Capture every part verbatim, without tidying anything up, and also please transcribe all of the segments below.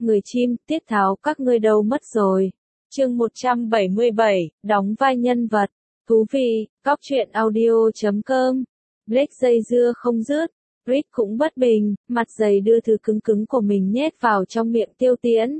người chim, tiết tháo các ngươi đâu mất rồi. Chương một trăm bảy mươi bảy, đóng vai nhân vật. Thú vị, góc truyện audio chấm com. Blake dây dưa không dứt. Reed cũng bất bình, mặt dày đưa thứ cứng cứng của mình nhét vào trong miệng Tiêu Tiễn.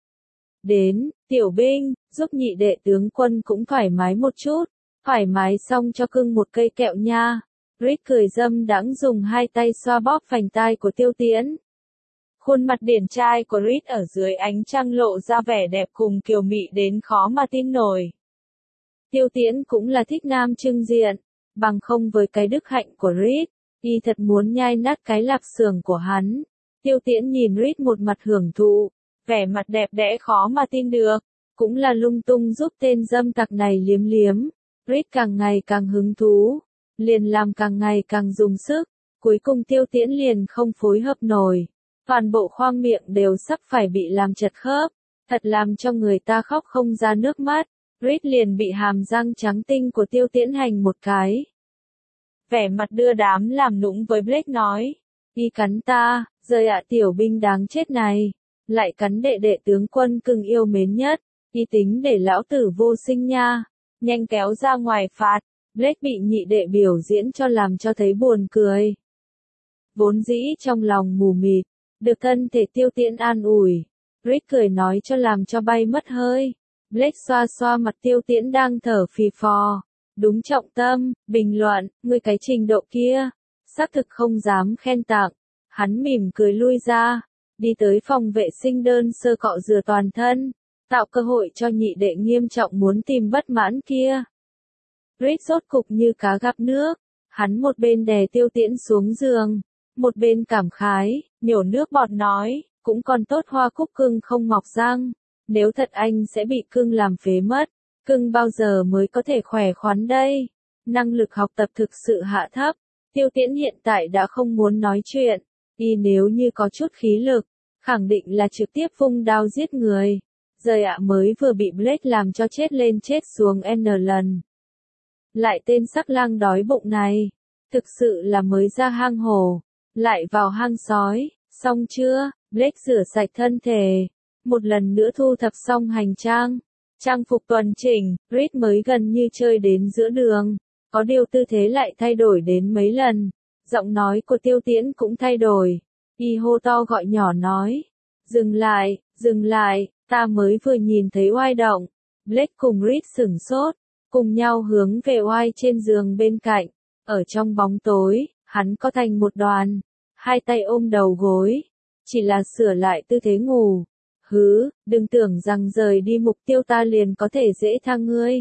Đến, tiểu binh, giúp nhị đệ tướng quân cũng thoải mái một chút. Thoải mái xong cho cưng một cây kẹo nha. Reed cười dâm đãng dùng hai tay xoa bóp vành tai của Tiêu Tiễn. Khuôn mặt điển trai của Reed ở dưới ánh trăng lộ ra vẻ đẹp cùng kiều mị đến khó mà tin nổi. Tiêu Tiễn cũng là thích nam trưng diện, bằng không với cái đức hạnh của Reed, y thật muốn nhai nát cái lạp xưởng của hắn. Tiêu Tiễn nhìn Reed một mặt hưởng thụ, vẻ mặt đẹp đẽ khó mà tin được, cũng là lung tung giúp tên dâm tặc này liếm liếm. Reed càng ngày càng hứng thú, liền làm càng ngày càng dùng sức, cuối cùng Tiêu Tiễn liền không phối hợp nổi. Toàn bộ khoang miệng đều sắp phải bị làm chật khớp, thật làm cho người ta khóc không ra nước mắt. Reed liền bị hàm răng trắng tinh của Tiêu Tiễn hành một cái. Vẻ mặt đưa đám làm nũng với Blake nói, y cắn ta, rời ạ tiểu binh đáng chết này, lại cắn đệ đệ tướng quân cưng yêu mến nhất, y tính để lão tử vô sinh nha, nhanh kéo ra ngoài phạt. Blake bị nhị đệ biểu diễn cho làm cho thấy buồn cười. Vốn dĩ trong lòng mù mịt, được thân thể Tiêu Tiễn an ủi, Reed cười nói cho làm cho bay mất hơi. Blake xoa xoa mặt Tiêu Tiễn đang thở phì phò. Đúng trọng tâm, bình luận, ngươi cái trình độ kia, xác thực không dám khen tặng. Hắn mỉm cười lui ra, đi tới phòng vệ sinh đơn sơ cọ rửa toàn thân, tạo cơ hội cho nhị đệ nghiêm trọng muốn tìm bất mãn kia. Reed rốt cục như cá gặp nước, hắn một bên đè Tiêu Tiễn xuống giường, một bên cảm khái, nhổ nước bọt nói, cũng còn tốt hoa cúc cưng không mọc răng, nếu thật anh sẽ bị cưng làm phế mất, cưng bao giờ mới có thể khỏe khoắn đây. Năng lực học tập thực sự hạ thấp, Tiêu Tiễn hiện tại đã không muốn nói chuyện, y nếu như có chút khí lực, khẳng định là trực tiếp vung đao giết người. Rời ạ mới vừa bị Blake làm cho chết lên chết xuống n lần. Lại tên sắc lang đói bụng này, thực sự là mới ra hang hổ, lại vào hang sói, xong chưa? Blake rửa sạch thân thể, một lần nữa thu thập xong hành trang, trang phục tuần chỉnh, Reed mới gần như chơi đến giữa đường, có điều tư thế lại thay đổi đến mấy lần, giọng nói của Tiêu Tiễn cũng thay đổi, y hô to gọi nhỏ nói, dừng lại, dừng lại, ta mới vừa nhìn thấy oai động. Blake cùng Reed sửng sốt, cùng nhau hướng về oai trên giường bên cạnh, ở trong bóng tối, hắn có thành một đoàn, hai tay ôm đầu gối, chỉ là sửa lại tư thế ngủ. Hứ, đừng tưởng rằng rời đi mục tiêu ta liền có thể dễ tha ngươi.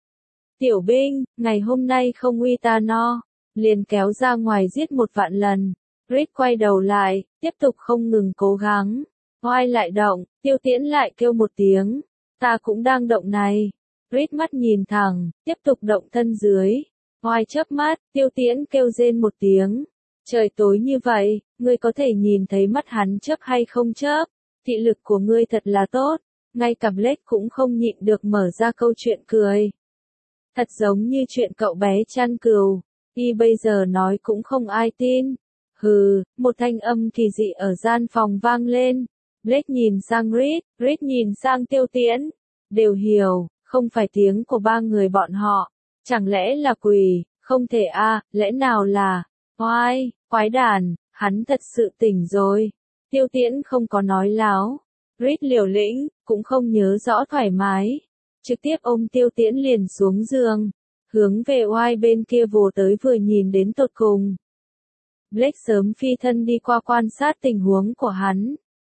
Tiểu binh, ngày hôm nay không uy ta no, liền kéo ra ngoài giết một vạn lần. Reed quay đầu lại, tiếp tục không ngừng cố gắng. Oai lại động, Tiêu Tiễn lại kêu một tiếng, ta cũng đang động này. Reed mắt nhìn thẳng, tiếp tục động thân dưới. Oai chớp mắt, Tiêu Tiễn kêu rên một tiếng. Trời tối như vậy, ngươi có thể nhìn thấy mắt hắn chớp hay không chớp? Thị lực của ngươi thật là tốt. Ngay cả Blake cũng không nhịn được mở ra câu chuyện cười. Thật giống như chuyện cậu bé chăn cừu. Y bây giờ nói cũng không ai tin. Hừ, một thanh âm kỳ dị ở gian phòng vang lên. Blake nhìn sang Reed, Reed nhìn sang Tiêu Tiễn. Đều hiểu, không phải tiếng của ba người bọn họ. Chẳng lẽ là quỷ, không thể a, à, lẽ nào là, oai, quái đản, hắn thật sự tỉnh rồi. Tiêu Tiễn không có nói láo. Reed liều lĩnh, cũng không nhớ rõ thoải mái. Trực tiếp ôm Tiêu Tiễn liền xuống giường, hướng về oai bên kia vồ tới vừa nhìn đến tột cùng. Blake sớm phi thân đi qua quan sát tình huống của hắn.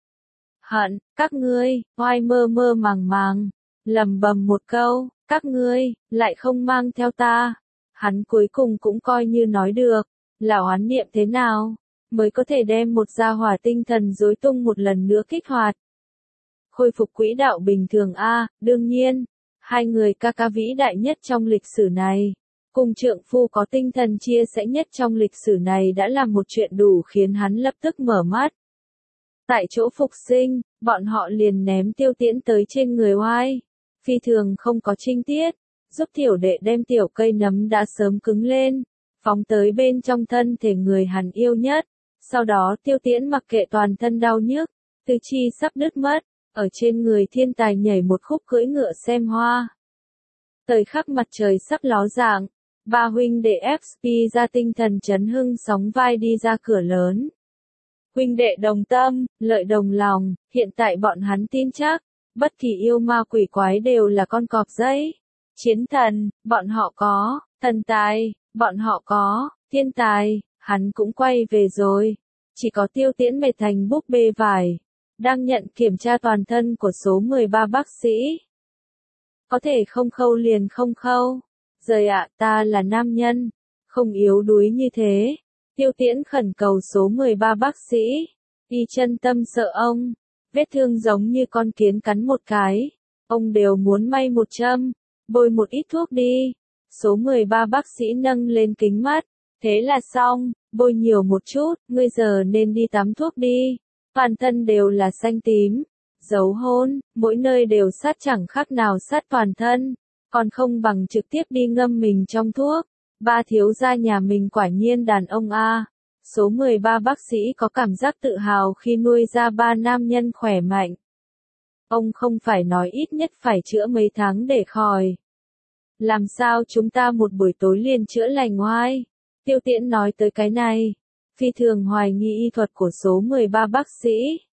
Hận, các ngươi, oai mơ mơ màng màng, lầm bầm một câu, các ngươi, lại không mang theo ta. Hắn cuối cùng cũng coi như nói được, là oán niệm thế nào, mới có thể đem một gia hỏa tinh thần rối tung một lần nữa kích hoạt. Khôi phục quỹ đạo bình thường a, à, đương nhiên, hai người ca ca vĩ đại nhất trong lịch sử này, cùng trượng phu có tinh thần chia sẻ nhất trong lịch sử này đã là một chuyện đủ khiến hắn lập tức mở mắt. Tại chỗ phục sinh, bọn họ liền ném Tiêu Tiễn tới trên người oai, phi thường không có trinh tiết, giúp tiểu đệ đem tiểu cây nấm đã sớm cứng lên, phóng tới bên trong thân thể người hắn yêu nhất. Sau đó Tiêu Tiễn mặc kệ toàn thân đau nhức, Tư chi sắp đứt mất, ở trên người thiên tài nhảy một khúc cưỡi ngựa xem hoa. Thời khắc mặt trời sắp ló dạng, ba huynh đệ ép pê ra tinh thần chấn hưng sóng vai đi ra cửa lớn. Huynh đệ đồng tâm, lợi đồng lòng, hiện tại bọn hắn tin chắc, bất kỳ yêu ma quỷ quái đều là con cọp giấy. Chiến thần, bọn họ có, thần tài, bọn họ có, thiên tài, hắn cũng quay về rồi. Chỉ có Tiêu Tiễn mệt thành búp bê vải, đang nhận kiểm tra toàn thân của số mười ba bác sĩ. Có thể không khâu liền không khâu. Rời ạ, ta là nam nhân, không yếu đuối như thế. Tiêu Tiễn khẩn cầu số mười ba bác sĩ. Y chân tâm sợ ông, vết thương giống như con kiến cắn một cái. Ông đều muốn may một châm, bôi một ít thuốc đi. Số mười ba bác sĩ nâng lên kính mắt. Thế là xong, bôi nhiều một chút, ngươi giờ nên đi tắm thuốc đi. Toàn thân đều là xanh tím, dấu hôn, mỗi nơi đều sát chẳng khác nào sát toàn thân. Còn không bằng trực tiếp đi ngâm mình trong thuốc. Ba thiếu gia nhà mình quả nhiên đàn ông a. Số mười ba bác sĩ có cảm giác tự hào khi nuôi ra ba nam nhân khỏe mạnh. Ông không phải nói ít nhất phải chữa mấy tháng để khỏi. Làm sao chúng ta một buổi tối liền chữa lành oai? Tiêu Tiễn nói tới cái này, phi thường hoài nghi y thuật của số mười ba bác sĩ.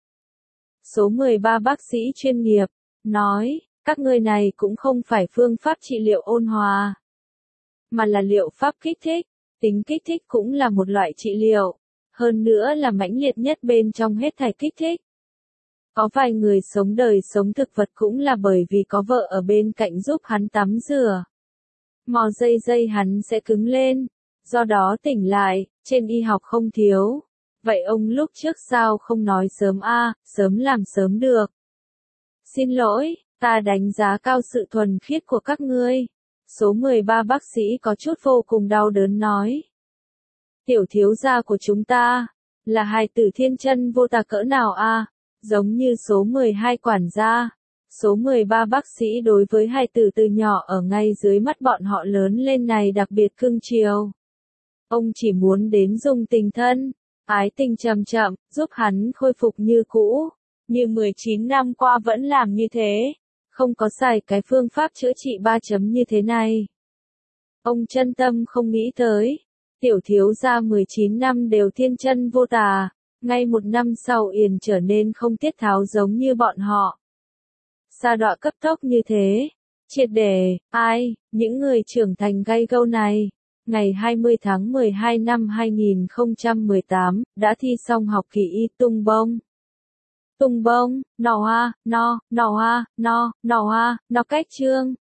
Số mười ba bác sĩ chuyên nghiệp, nói, các ngươi này cũng không phải phương pháp trị liệu ôn hòa, mà là liệu pháp kích thích. Tính kích thích cũng là một loại trị liệu, hơn nữa là mãnh liệt nhất bên trong hết thảy kích thích. Có vài người sống đời sống thực vật cũng là bởi vì có vợ ở bên cạnh giúp hắn tắm rửa. Mò dây dây hắn sẽ cứng lên, do đó tỉnh lại, trên y học không thiếu. Vậy ông lúc trước sao không nói sớm a, sớm làm sớm được. Xin lỗi, ta đánh giá cao sự thuần khiết của các ngươi. Số mười ba bác sĩ có chút vô cùng đau đớn nói. Tiểu thiếu gia của chúng ta, là hài tử thiên chân vô tà cỡ nào a? Giống như số mười hai quản gia. Số mười ba bác sĩ đối với hài tử từ nhỏ ở ngay dưới mắt bọn họ lớn lên này đặc biệt cưng chiều. Ông chỉ muốn đến dùng tình thân, ái tình chậm chậm, giúp hắn khôi phục như cũ. Như mười chín năm qua vẫn làm như thế. Không có xài cái phương pháp chữa trị ba chấm như thế này. Ông chân tâm không nghĩ tới. Tiểu thiếu gia mười chín năm đều thiên chân vô tà. Ngay một năm sau Yền trở nên không tiết tháo giống như bọn họ. Sa đọa cấp tốc như thế. Triệt để, ai, những người trưởng thành gay gâu này. Ngày hai mươi tháng mười hai năm hai nghìn không trăm mười tám, đã thi xong học kỳ y tung bông. Tung bông, nò hoa, no, nò hoa, no, nò hoa, no cách chương.